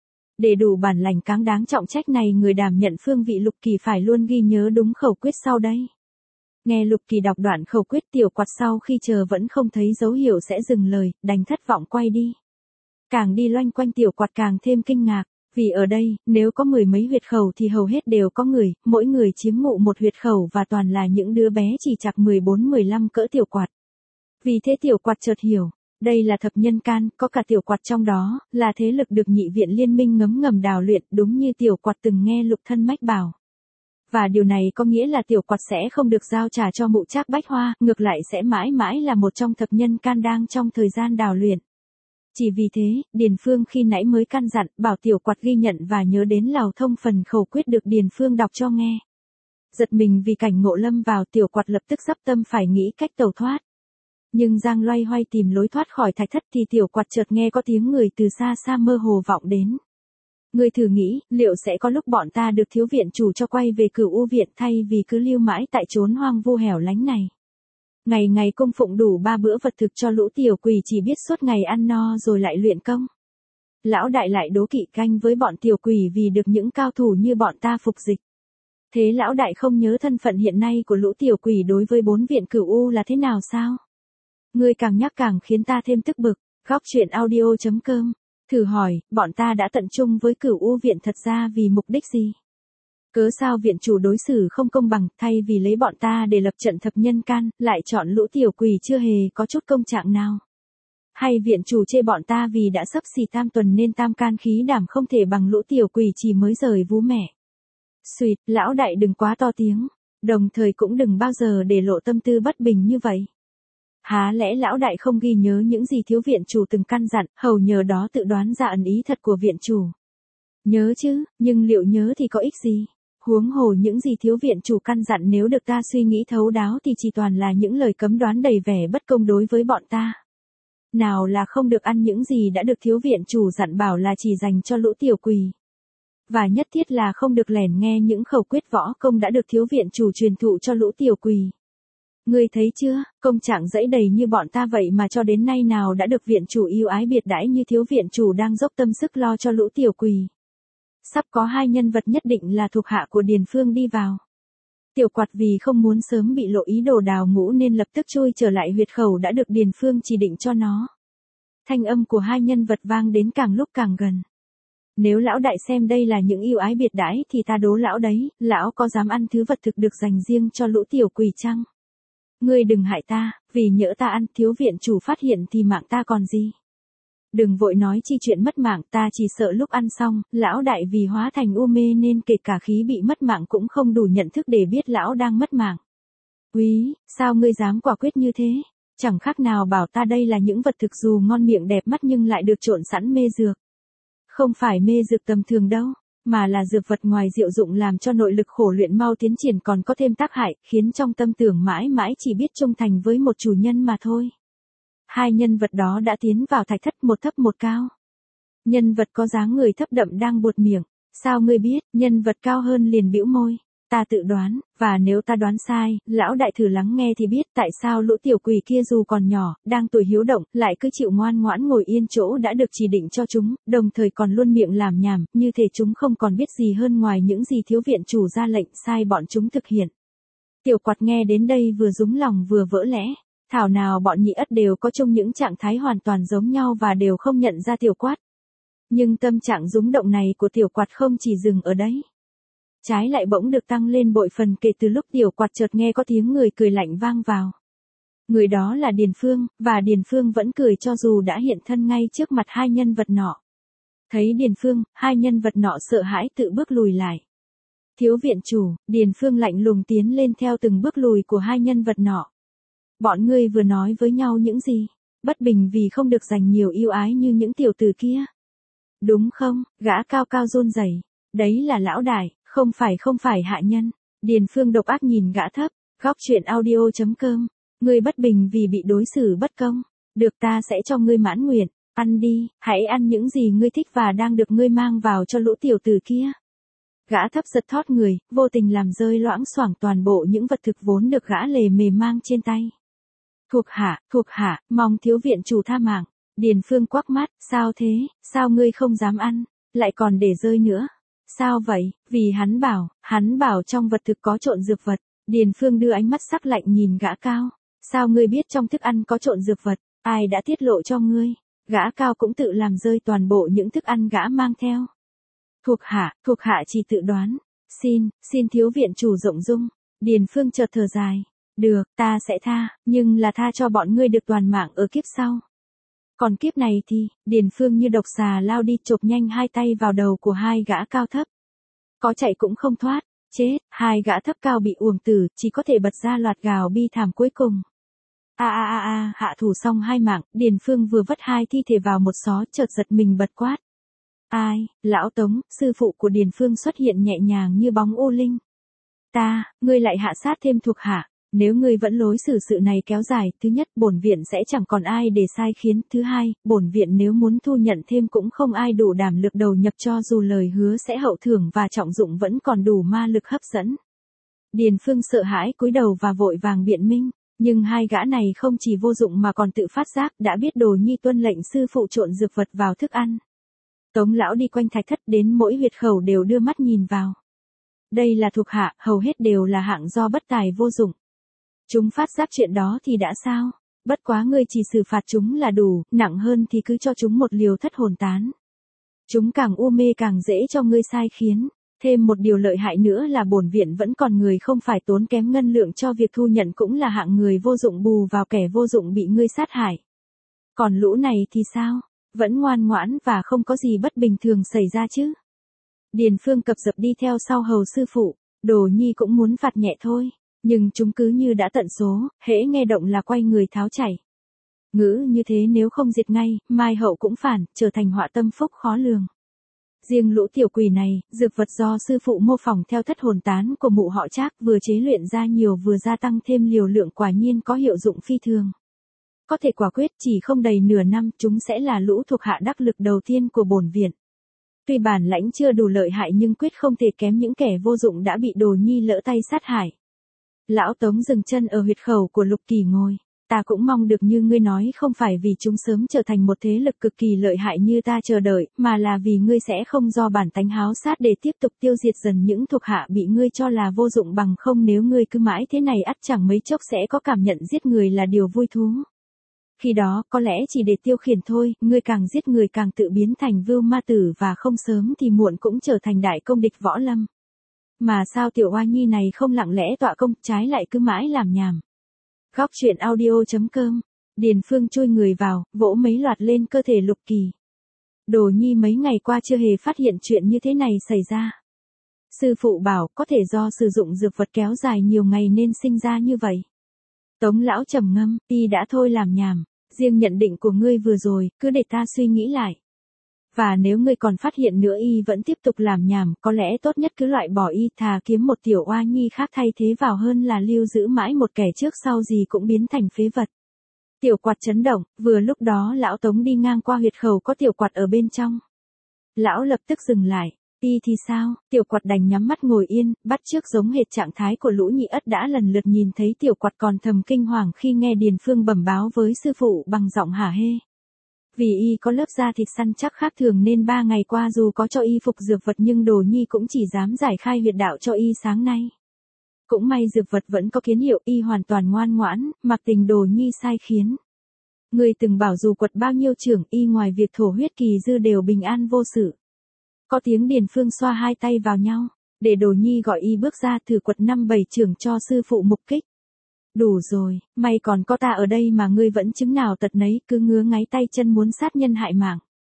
Để đủ bản lành cáng đáng trọng trách này, người đảm nhận phương vị Lục Kỳ phải luôn ghi nhớ đúng khẩu quyết sau đây. Nghe Lục Kỳ đọc đoạn khẩu quyết, tiểu quạt sau khi chờ vẫn không thấy dấu hiệu sẽ dừng lời, đành thất vọng quay đi. Càng đi loanh quanh tiểu quạt càng thêm kinh ngạc, vì ở đây, nếu có 10 mấy huyệt khẩu thì hầu hết đều có người, mỗi người chiếm ngụ một huyệt khẩu và toàn là những đứa bé chỉ chạc 14-15 cỡ tiểu quạt. Vì thế tiểu quạt chợt hiểu, đây là thập nhân can, có cả tiểu quạt trong đó, là thế lực được Nhị viện liên minh ngấm ngầm đào luyện, đúng như tiểu quạt từng nghe Lục Thân Mách bảo. Và điều này có nghĩa là tiểu quạt sẽ không được giao trả cho mụ Trác Bách Hoa, ngược lại sẽ mãi mãi là một trong thập nhân can đang trong thời gian đào luyện. Chỉ vì thế, Điền Phương khi nãy mới căn dặn, bảo tiểu quạt ghi nhận và nhớ đến lào thông phần khẩu quyết được Điền Phương đọc cho nghe. Giật mình vì cảnh ngộ lâm vào, tiểu quạt lập tức dấp tâm phải nghĩ cách tẩu thoát. Nhưng Giang loay hoay tìm lối thoát khỏi thạch thất thì Tiểu Quạt chợt nghe có tiếng người từ xa xa mơ hồ vọng đến. Ngươi thử nghĩ, liệu sẽ có lúc bọn ta được thiếu viện chủ cho quay về Cửu U viện thay vì cứ lưu mãi tại chốn hoang vu hẻo lánh này. Ngày ngày cung phụng đủ 3 bữa vật thực cho lũ tiểu quỷ chỉ biết suốt ngày ăn no rồi lại luyện công. Lão đại lại đố kỵ canh với bọn tiểu quỷ vì được những cao thủ như bọn ta phục dịch. Thế lão đại không nhớ thân phận hiện nay của lũ tiểu quỷ đối với 4 viện Cửu U là thế nào sao? Ngươi càng nhắc càng khiến ta thêm tức bực. Góc truyện audio.com. Thử hỏi, bọn ta đã tận trung với Cửu U viện thật ra vì mục đích gì? Cớ sao viện chủ đối xử không công bằng, thay vì lấy bọn ta để lập trận thập nhân can, lại chọn lũ tiểu quỷ chưa hề có chút công trạng nào? Hay viện chủ chê bọn ta vì đã sắp xỉ tam tuần nên tam can khí đảm không thể bằng lũ tiểu quỷ chỉ mới rời vú mẹ? Xuyệt, lão đại đừng quá to tiếng, đồng thời cũng đừng bao giờ để lộ tâm tư bất bình như vậy. Há lẽ lão đại không ghi nhớ những gì thiếu viện chủ từng căn dặn, hầu nhờ đó tự đoán ra ẩn ý thật của viện chủ? Nhớ chứ, nhưng liệu nhớ thì có ích gì? Huống hồ những gì thiếu viện chủ căn dặn nếu được ta suy nghĩ thấu đáo thì chỉ toàn là những lời cấm đoán đầy vẻ bất công đối với bọn ta. Nào là không được ăn những gì đã được thiếu viện chủ dặn bảo là chỉ dành cho lũ tiểu quỷ. Và nhất thiết là không được lẻn nghe những khẩu quyết võ công đã được thiếu viện chủ truyền thụ cho lũ tiểu quỷ. Ngươi thấy chưa, công trạng dẫy đầy như bọn ta vậy mà cho đến nay nào đã được viện chủ yêu ái biệt đãi như thiếu viện chủ đang dốc tâm sức lo cho lũ tiểu quỷ. Sắp có 2 nhân vật nhất định là thuộc hạ của Điền Phương đi vào. Tiểu Quạt vì không muốn sớm bị lộ ý đồ đào ngũ nên lập tức trôi trở lại huyệt khẩu đã được Điền Phương chỉ định cho nó. Thanh âm của 2 nhân vật vang đến càng lúc càng gần. Nếu lão đại xem đây là những yêu ái biệt đãi thì ta đố lão đấy, lão có dám ăn thứ vật thực được dành riêng cho lũ tiểu quỷ chăng? Ngươi đừng hại ta, vì nhỡ ta ăn thiếu viện chủ phát hiện thì mạng ta còn gì. Đừng vội nói chi chuyện mất mạng, ta chỉ sợ lúc ăn xong, lão đại vì hóa thành u mê nên kể cả khí bị mất mạng cũng không đủ nhận thức để biết lão đang mất mạng. Úy, sao ngươi dám quả quyết như thế? Chẳng khác nào bảo ta đây là những vật thực dù ngon miệng đẹp mắt nhưng lại được trộn sẵn mê dược. Không phải mê dược tầm thường đâu, mà là dược vật ngoài diệu dụng làm cho nội lực khổ luyện mau tiến triển còn có thêm tác hại, khiến trong tâm tưởng mãi mãi chỉ biết trung thành với một chủ nhân mà thôi. 2 nhân vật đó đã tiến vào thạch thất một thấp một cao. Nhân vật có dáng người thấp đậm đang buột miệng. Sao ngươi biết? Nhân vật cao hơn liền bĩu môi. Ta tự đoán, và nếu ta đoán sai, lão đại thử lắng nghe thì biết tại sao lũ tiểu quỷ kia dù còn nhỏ, đang tuổi hiếu động, lại cứ chịu ngoan ngoãn ngồi yên chỗ đã được chỉ định cho chúng, đồng thời còn luôn miệng làm nhảm, như thể chúng không còn biết gì hơn ngoài những gì thiếu viện chủ ra lệnh sai bọn chúng thực hiện. Tiểu Quạt nghe đến đây vừa rúng lòng vừa vỡ lẽ. Thảo nào bọn nhị ất đều có chung những trạng thái hoàn toàn giống nhau và đều không nhận ra Tiểu Quát. Nhưng tâm trạng rúng động này của Tiểu Quạt không chỉ dừng ở đấy. Trái lại bỗng được tăng lên bội phần kể từ lúc Tiểu Quạt chợt nghe có tiếng người cười lạnh vang vào. Người đó là Điền Phương, và Điền Phương vẫn cười cho dù đã hiện thân ngay trước mặt 2 nhân vật nọ. Thấy Điền Phương, 2 nhân vật nọ sợ hãi tự bước lùi lại. Thiếu viện chủ, Điền Phương lạnh lùng tiến lên theo từng bước lùi của 2 nhân vật nọ. Bọn ngươi vừa nói với nhau những gì? Bất bình vì không được dành nhiều yêu ái như những tiểu tử kia. Đúng không? Gã cao cao run rẩy. Đấy là lão đại, không phải hạ nhân. Điền Phương độc ác nhìn gã thấp. Góc truyện audio.com. Ngươi bất bình vì bị đối xử bất công. Được, ta sẽ cho ngươi mãn nguyện. Ăn đi, hãy ăn những gì ngươi thích và đang được ngươi mang vào cho lũ tiểu tử kia. Gã thấp giật thót người, vô tình làm rơi loãng xoảng toàn bộ những vật thực vốn được gã lề mề mang trên tay. Thuộc hạ, mong thiếu viện chủ tha mạng. Điền Phương quắc mắt, sao thế, sao ngươi không dám ăn, lại còn để rơi nữa. Sao vậy, vì hắn bảo trong vật thực có trộn dược vật. Điền Phương đưa ánh mắt sắc lạnh nhìn gã cao. Sao ngươi biết trong thức ăn có trộn dược vật, ai đã tiết lộ cho ngươi? Gã cao cũng tự làm rơi toàn bộ những thức ăn gã mang theo. Thuộc hạ chỉ tự đoán. Xin thiếu viện chủ rộng dung. Điền Phương chợt thở dài. Được, ta sẽ tha, nhưng là tha cho bọn ngươi được toàn mạng ở kiếp sau. Còn kiếp này thì, Điền Phương như độc xà lao đi chộp nhanh 2 tay vào đầu của 2 gã cao thấp. Có chạy cũng không thoát, chết, 2 gã thấp cao bị uổng tử, chỉ có thể bật ra loạt gào bi thảm cuối cùng. Hạ thủ xong 2 mạng, Điền Phương vừa vất 2 thi thể vào một xó chợt giật mình bật quát. Ai, lão Tống, sư phụ của Điền Phương xuất hiện nhẹ nhàng như bóng ô linh. Ngươi lại hạ sát thêm thuộc hạ. Nếu ngươi vẫn lối xử sự này kéo dài, thứ nhất, bổn viện sẽ chẳng còn ai để sai khiến, thứ hai, bổn viện nếu muốn thu nhận thêm cũng không ai đủ đảm lực đầu nhập cho dù lời hứa sẽ hậu thưởng và trọng dụng vẫn còn đủ ma lực hấp dẫn. Điền Phương sợ hãi cúi đầu và vội vàng biện minh, nhưng hai gã này không chỉ vô dụng mà còn tự phát giác đã biết Đồ Nhi tuân lệnh sư phụ trộn dược vật vào thức ăn. Tống lão đi quanh thạch thất đến mỗi huyệt khẩu đều đưa mắt nhìn vào. Đây là thuộc hạ, hầu hết đều là hạng do bất tài vô dụng. Chúng phát giác chuyện đó thì đã sao? Bất quá ngươi chỉ xử phạt chúng là đủ, nặng hơn thì cứ cho chúng một liều thất hồn tán. Chúng càng u mê càng dễ cho ngươi sai khiến. Thêm một điều lợi hại nữa là bổn viện vẫn còn người không phải tốn kém ngân lượng cho việc thu nhận cũng là hạng người vô dụng bù vào kẻ vô dụng bị ngươi sát hại. Còn lũ này thì sao? Vẫn ngoan ngoãn và không có gì bất bình thường xảy ra chứ? Điền Phương cập dập đi theo sau hầu sư phụ, Đồ Nhi cũng muốn phạt nhẹ thôi, nhưng chúng cứ như đã tận số, hễ nghe động là quay người tháo chạy. Ngữ như thế nếu không diệt ngay, mai hậu cũng phản, trở thành họa tâm phúc khó lường. Riêng lũ tiểu quỷ này, dược vật do sư phụ mô phỏng theo thất hồn tán của mụ họ Trác vừa chế luyện ra nhiều vừa gia tăng thêm liều lượng quả nhiên có hiệu dụng phi thường. Có thể quả quyết chỉ không đầy nửa năm chúng sẽ là lũ thuộc hạ đắc lực đầu tiên của bổn viện. Tuy bản lãnh chưa đủ lợi hại nhưng quyết không thể kém những kẻ vô dụng đã bị Đồ Nhi lỡ tay sát hại. Lão Tống dừng chân ở huyệt khẩu của Lục Kỳ ngồi. Ta cũng mong được như ngươi nói không phải vì chúng sớm trở thành một thế lực cực kỳ lợi hại như ta chờ đợi, mà là vì ngươi sẽ không do bản tánh háo sát để tiếp tục tiêu diệt dần những thuộc hạ bị ngươi cho là vô dụng bằng không nếu ngươi cứ mãi thế này ắt chẳng mấy chốc sẽ có cảm nhận giết người là điều vui thú. Khi đó có lẽ chỉ để tiêu khiển thôi, ngươi càng giết người càng tự biến thành vưu ma tử và không sớm thì muộn cũng trở thành đại công địch võ lâm. Mà sao tiểu oa nhi này không lặng lẽ tọa công, trái lại cứ mãi làm nhảm. Góc truyện audio.com. Điền Phương chui người vào, vỗ mấy loạt lên cơ thể Lục Kỳ. Đồ Nhi mấy ngày qua chưa hề phát hiện chuyện như thế này xảy ra. Sư phụ bảo có thể do sử dụng dược vật kéo dài nhiều ngày nên sinh ra như vậy. Tống lão trầm ngâm, y đã thôi làm nhảm, riêng nhận định của ngươi vừa rồi, cứ để ta suy nghĩ lại. Và nếu ngươi còn phát hiện nữa y vẫn tiếp tục làm nhảm, có lẽ tốt nhất cứ loại bỏ y thà kiếm một tiểu oa nhi khác thay thế vào hơn là lưu giữ mãi một kẻ trước sau gì cũng biến thành phế vật. Tiểu Quạt chấn động, vừa lúc đó lão Tống đi ngang qua huyệt khẩu có Tiểu Quạt ở bên trong. Lão lập tức dừng lại, y thì sao? Tiểu Quạt đành nhắm mắt ngồi yên, bắt chước giống hệt trạng thái của lũ nhị ất đã lần lượt nhìn thấy Tiểu Quạt còn thầm kinh hoàng khi nghe Điền Phương bẩm báo với sư phụ bằng giọng hả hê. Vì y có lớp da thịt săn chắc khác thường nên 3 ngày qua dù có cho y phục dược vật nhưng Đồ Nhi cũng chỉ dám giải khai huyệt đạo cho y sáng nay. Cũng may dược vật vẫn có kiến hiệu y hoàn toàn ngoan ngoãn, mặc tình Đồ Nhi sai khiến. Người từng bảo dù quật bao nhiêu trưởng y ngoài việc thổ huyết kỳ dư đều bình an vô sự. Có tiếng Điền Phương xoa hai tay vào nhau, để Đồ Nhi gọi y bước ra thử quật 5-7 trưởng cho sư phụ mục kích. Đủ rồi, may còn có ta ở đây mà ngươi vẫn chứng nào tật nấy cứ ngứa ngáy tay chân muốn sát nhân hại mạng.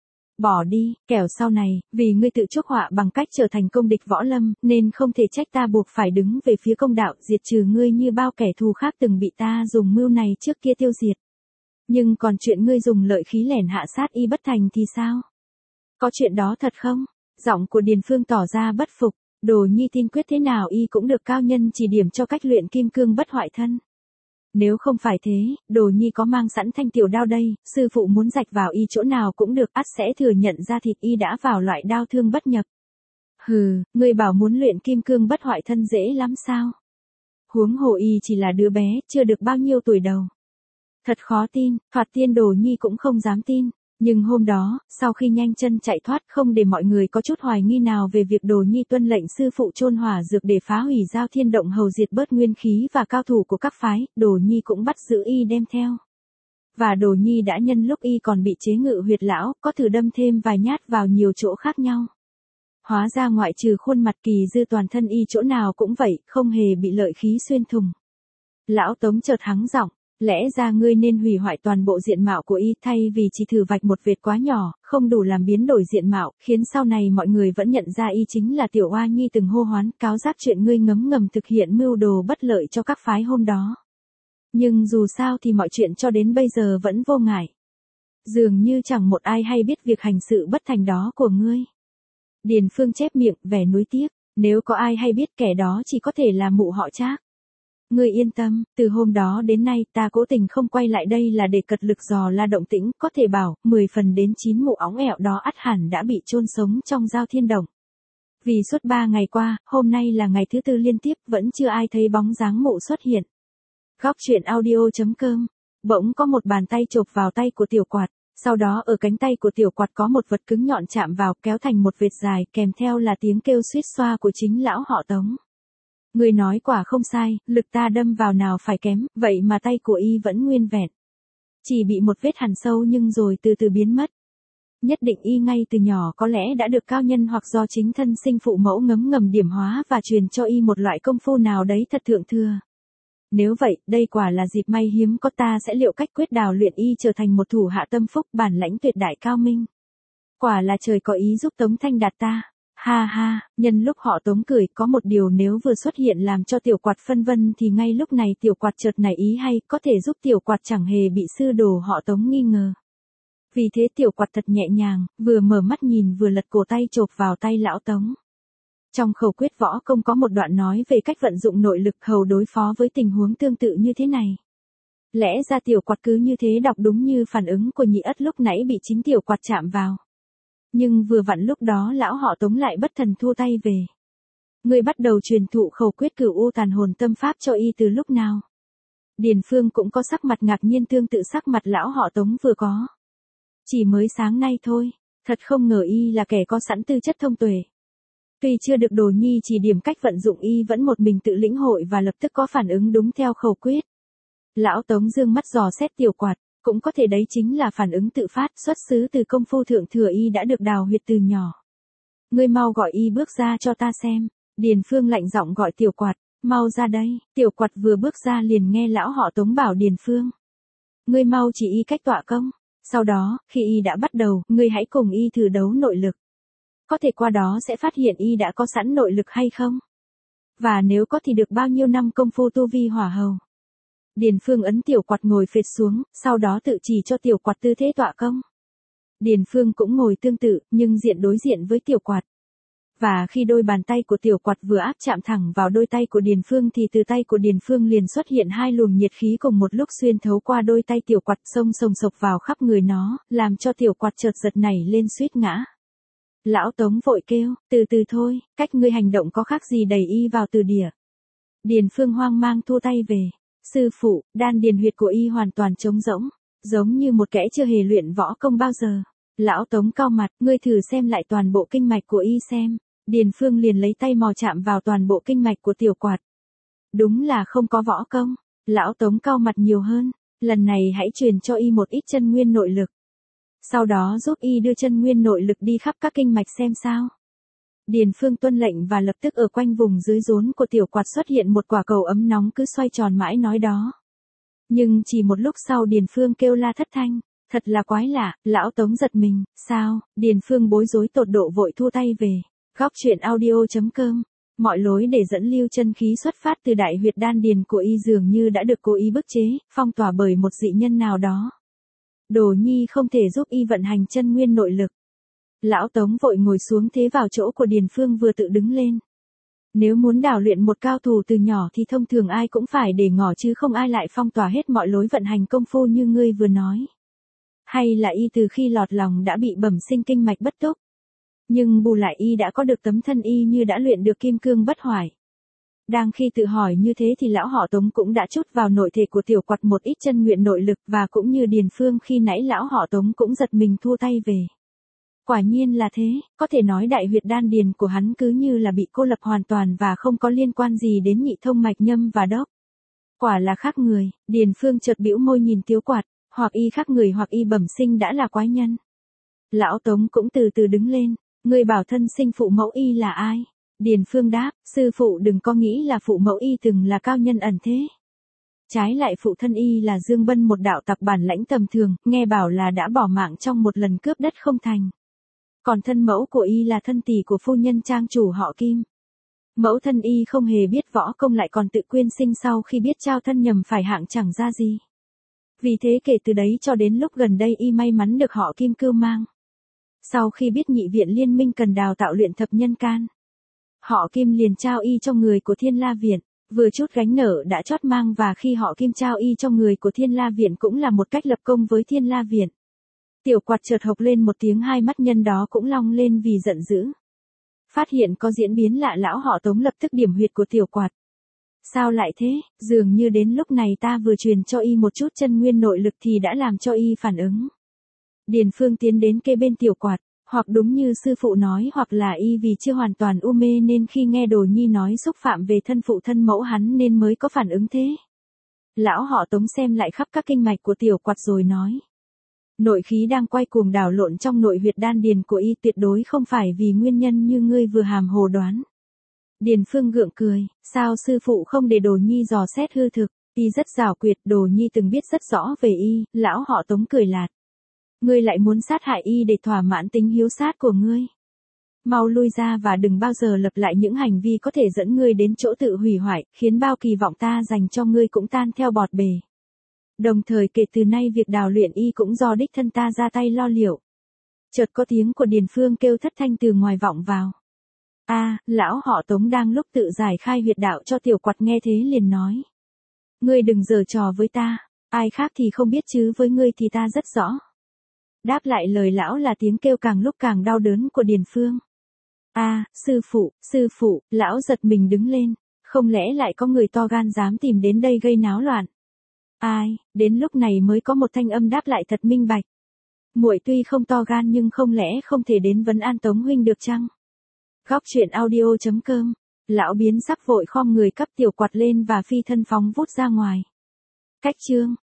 Bỏ đi, kẻo sau này, vì ngươi tự chuốc họa bằng cách trở thành công địch võ lâm, nên không thể trách ta buộc phải đứng về phía công đạo diệt trừ ngươi như bao kẻ thù khác từng bị ta dùng mưu này trước kia tiêu diệt. Nhưng còn chuyện ngươi dùng lợi khí lẻn hạ sát y bất thành thì sao? Có chuyện đó thật không? Giọng của Điền Phương tỏ ra bất phục. Đồ Nhi tin quyết thế nào y cũng được cao nhân chỉ điểm cho cách luyện kim cương bất hoại thân. Nếu không phải thế, Đồ Nhi có mang sẵn thanh tiểu đao đây, sư phụ muốn rạch vào y chỗ nào cũng được, ắt sẽ thừa nhận ra thịt y đã vào loại đao thương bất nhập. Hừ, ngươi bảo muốn luyện kim cương bất hoại thân dễ lắm sao? Huống hồ y chỉ là đứa bé, chưa được bao nhiêu tuổi đầu. Thật khó tin, Thoạt Tiên Đồ Nhi cũng không dám tin. Nhưng hôm đó, sau khi nhanh chân chạy thoát không để mọi người có chút hoài nghi nào về việc Đồ Nhi tuân lệnh sư phụ chôn hỏa dược để phá hủy Giao Thiên Động hầu diệt bớt nguyên khí và cao thủ của các phái, Đồ Nhi cũng bắt giữ y đem theo. Và Đồ Nhi đã nhân lúc y còn bị chế ngự huyệt lão, có thử đâm thêm vài nhát vào nhiều chỗ khác nhau. Hóa ra ngoại trừ khuôn mặt kỳ dư toàn thân y chỗ nào cũng vậy, không hề bị lợi khí xuyên thủng. Lão Tống chợt hắng giọng. Lẽ ra ngươi nên hủy hoại toàn bộ diện mạo của y thay vì chỉ thử vạch một vệt quá nhỏ, không đủ làm biến đổi diện mạo, khiến sau này mọi người vẫn nhận ra y chính là tiểu oa nhi từng hô hoán cáo giác chuyện ngươi ngấm ngầm thực hiện mưu đồ bất lợi cho các phái hôm đó. Nhưng dù sao thì mọi chuyện cho đến bây giờ vẫn vô ngại. Dường như chẳng một ai hay biết việc hành sự bất thành đó của ngươi. Điền Phương chép miệng, vẻ nuối tiếc, nếu có ai hay biết kẻ đó chỉ có thể là mụ họ Trác. Ngươi yên tâm, từ hôm đó đến nay ta cố tình không quay lại đây là để cật lực dò la động tĩnh, có thể bảo, 10 phần đến 9 mụ óng ẹo đó ắt hẳn đã bị chôn sống trong Giao Thiên Động. Vì suốt 3 ngày qua, hôm nay là ngày thứ tư liên tiếp, vẫn chưa ai thấy bóng dáng mụ xuất hiện. Góc truyện audio.com. Bỗng có một bàn tay chộp vào tay của tiểu quạt, sau đó ở cánh tay của tiểu quạt có một vật cứng nhọn chạm vào, kéo thành một vệt dài, kèm theo là tiếng kêu suýt xoa của chính lão họ Tống. Người nói quả không sai, lực ta đâm vào nào phải kém, vậy mà tay của y vẫn nguyên vẹn. Chỉ bị một vết hằn sâu nhưng rồi từ từ biến mất. Nhất định y ngay từ nhỏ có lẽ đã được cao nhân hoặc do chính thân sinh phụ mẫu ngấm ngầm điểm hóa và truyền cho y một loại công phu nào đấy thật thượng thừa. Nếu vậy, đây quả là dịp may hiếm có, ta sẽ liệu cách quyết đào luyện y trở thành một thủ hạ tâm phúc bản lãnh tuyệt đại cao minh. Quả là trời có ý giúp Tống Thanh Đạt ta. Ha ha, nhân lúc họ Tống cười, có một điều nếu vừa xuất hiện làm cho tiểu quạt phân vân thì ngay lúc này tiểu quạt chợt nảy ý hay, có thể giúp tiểu quạt chẳng hề bị sư đồ họ Tống nghi ngờ. Vì thế tiểu quạt thật nhẹ nhàng, vừa mở mắt nhìn vừa lật cổ tay chộp vào tay lão Tống. Trong khẩu quyết võ công có một đoạn nói về cách vận dụng nội lực hầu đối phó với tình huống tương tự như thế này. Lẽ ra tiểu quạt cứ như thế đọc đúng như phản ứng của Nhị Ất lúc nãy bị chính tiểu quạt chạm vào. Nhưng vừa vặn lúc đó lão họ Tống lại bất thần thua tay về. Người bắt đầu truyền thụ khẩu quyết Cửu U Tàn Hồn Tâm Pháp cho y từ lúc nào? Điền Phương cũng có sắc mặt ngạc nhiên tương tự sắc mặt lão họ Tống vừa có. Chỉ mới sáng nay thôi, thật không ngờ y là kẻ có sẵn tư chất thông tuệ. Tuy chưa được Đồ Nhi chỉ điểm cách vận dụng y vẫn một mình tự lĩnh hội và lập tức có phản ứng đúng theo khẩu quyết. Lão Tống dương mắt dò xét tiểu quạt, cũng có thể đấy chính là phản ứng tự phát xuất xứ từ công phu thượng thừa y đã được đào huyệt từ nhỏ. Ngươi mau gọi y bước ra cho ta xem. Điền Phương lạnh giọng gọi tiểu quạt, mau ra đây. Tiểu quạt vừa bước ra liền nghe lão họ Tống bảo Điền Phương. Ngươi mau chỉ y cách tọa công. Sau đó, khi y đã bắt đầu, ngươi hãy cùng y thử đấu nội lực. Có thể qua đó sẽ phát hiện y đã có sẵn nội lực hay không? Và nếu có thì được bao nhiêu năm công phu tu vi hỏa hầu? Điền Phương ấn tiểu quạt ngồi phệt xuống, sau đó tự chỉ cho tiểu quạt tư thế tọa công. Điền Phương cũng ngồi tương tự, nhưng diện đối diện với tiểu quạt. Và khi đôi bàn tay của tiểu quạt vừa áp chạm thẳng vào đôi tay của Điền Phương thì từ tay của Điền Phương liền xuất hiện hai luồng nhiệt khí cùng một lúc xuyên thấu qua đôi tay tiểu quạt xông sồng sộc vào khắp người nó, làm cho tiểu quạt chợt giật nảy lên suýt ngã. Lão Tống vội kêu, từ từ thôi, cách ngươi hành động có khác gì đẩy y vào từ địa. Điền Phương hoang mang thua tay về. Sư phụ, đan điền huyệt của y hoàn toàn trống rỗng, giống như một kẻ chưa hề luyện võ công bao giờ. Lão Tống cau mặt, ngươi thử xem lại toàn bộ kinh mạch của y xem. Điền Phương liền lấy tay mò chạm vào toàn bộ kinh mạch của tiểu quạt. Đúng là không có võ công. Lão Tống cau mặt nhiều hơn, lần này hãy truyền cho y một ít chân nguyên nội lực. Sau đó giúp y đưa chân nguyên nội lực đi khắp các kinh mạch xem sao. Điền Phương tuân lệnh và lập tức ở quanh vùng dưới rốn của tiểu quạt xuất hiện một quả cầu ấm nóng cứ xoay tròn mãi nói đó. Nhưng chỉ một lúc sau Điền Phương kêu la thất thanh, thật là quái lạ, lão Tống giật mình, sao? Điền Phương bối rối tột độ vội thu tay về. Góc truyện audio.com. Mọi lối để dẫn lưu chân khí xuất phát từ đại huyệt đan điền của y dường như đã được cố ý bức chế, phong tỏa bởi một dị nhân nào đó. Đồ Nhi không thể giúp y vận hành chân nguyên nội lực. Lão Tống vội ngồi xuống thế vào chỗ của Điền Phương vừa tự đứng lên. Nếu muốn đào luyện một cao thủ từ nhỏ thì thông thường ai cũng phải để ngỏ chứ không ai lại phong tỏa hết mọi lối vận hành công phu như ngươi vừa nói. Hay là y từ khi lọt lòng đã bị bẩm sinh kinh mạch bất túc. Nhưng bù lại y đã có được tấm thân y như đã luyện được kim cương bất hoại. Đang khi tự hỏi như thế thì lão họ Tống cũng đã trút vào nội thể của tiểu quạt một ít chân nguyện nội lực và cũng như Điền Phương khi nãy lão họ Tống cũng giật mình thua tay về. Quả nhiên là thế, có thể nói đại huyệt đan điền của hắn cứ như là bị cô lập hoàn toàn và không có liên quan gì đến nhị thông mạch nhâm và đốc. Quả là khác người, Điền Phương chợt bĩu môi nhìn tiểu quạt, hoặc y khác người hoặc y bẩm sinh đã là quái nhân. Lão Tống cũng từ từ đứng lên, người bảo thân sinh phụ mẫu y là ai? Điền Phương đáp, sư phụ đừng có nghĩ là phụ mẫu y từng là cao nhân ẩn thế. Trái lại phụ thân y là Dương Bân một đạo tặc bản lãnh tầm thường, nghe bảo là đã bỏ mạng trong một lần cướp đất không thành. Còn thân mẫu của y là thân tỷ của phu nhân trang chủ họ Kim. Mẫu thân y không hề biết võ công lại còn tự quyên sinh sau khi biết trao thân nhầm phải hạng chẳng ra gì. Vì thế kể từ đấy cho đến lúc gần đây y may mắn được họ Kim cưu mang. Sau khi biết nhị viện liên minh cần đào tạo luyện thập nhân can, họ Kim liền trao y cho người của Thiên La Viện. Vừa chút gánh nợ đã chót mang và khi họ kim trao y cho người của Thiên La Viện cũng là một cách lập công với Thiên La Viện. Tiểu Quạt chợt hộc lên một tiếng, hai mắt nhân đó cũng long lên vì giận dữ. Phát hiện có diễn biến lạ, lão họ Tống lập tức điểm huyệt của Tiểu Quạt. Sao lại thế, dường như đến lúc này ta vừa truyền cho y một chút chân nguyên nội lực thì đã làm cho y phản ứng. Điền Phương tiến đến kề bên Tiểu Quạt, hoặc đúng như sư phụ nói, hoặc là y vì chưa hoàn toàn u mê nên khi nghe Đồ Nhi nói xúc phạm về thân phụ thân mẫu hắn nên mới có phản ứng thế. Lão họ Tống xem lại khắp các kinh mạch của Tiểu Quạt rồi nói. Nội khí đang quay cuồng đảo lộn trong nội huyệt đan điền của y, tuyệt đối không phải vì nguyên nhân như ngươi vừa hàm hồ đoán. Điền Phương gượng cười, sao sư phụ không để Đồ Nhi dò xét hư thực, y rất giảo quyệt, Đồ Nhi từng biết rất rõ về y. Lão họ Tống cười lạt. Ngươi lại muốn sát hại y để thỏa mãn tính hiếu sát của ngươi. Mau lui ra và đừng bao giờ lặp lại những hành vi có thể dẫn ngươi đến chỗ tự hủy hoại, khiến bao kỳ vọng ta dành cho ngươi cũng tan theo bọt bể. Đồng thời kể từ nay việc đào luyện y cũng do đích thân ta ra tay lo liệu. Chợt có tiếng của Điền Phương kêu thất thanh từ ngoài vọng vào. Lão họ Tống đang lúc tự giải khai huyệt đạo cho Tiểu Quạt nghe thế liền nói. Ngươi đừng giở trò với ta, ai khác thì không biết chứ với ngươi thì ta rất rõ. Đáp lại lời lão là tiếng kêu càng lúc càng đau đớn của Điền Phương. Sư phụ, lão giật mình đứng lên, không lẽ lại có người to gan dám tìm đến đây gây náo loạn. Đến lúc này mới có một thanh âm đáp lại thật minh bạch. Muội tuy không to gan nhưng không lẽ không thể đến vấn an Tống huynh được chăng? Góc truyện audio.com. Lão biến sắc vội khom người cắp Tiểu Quạt lên và phi thân phóng vút ra ngoài. Cách chương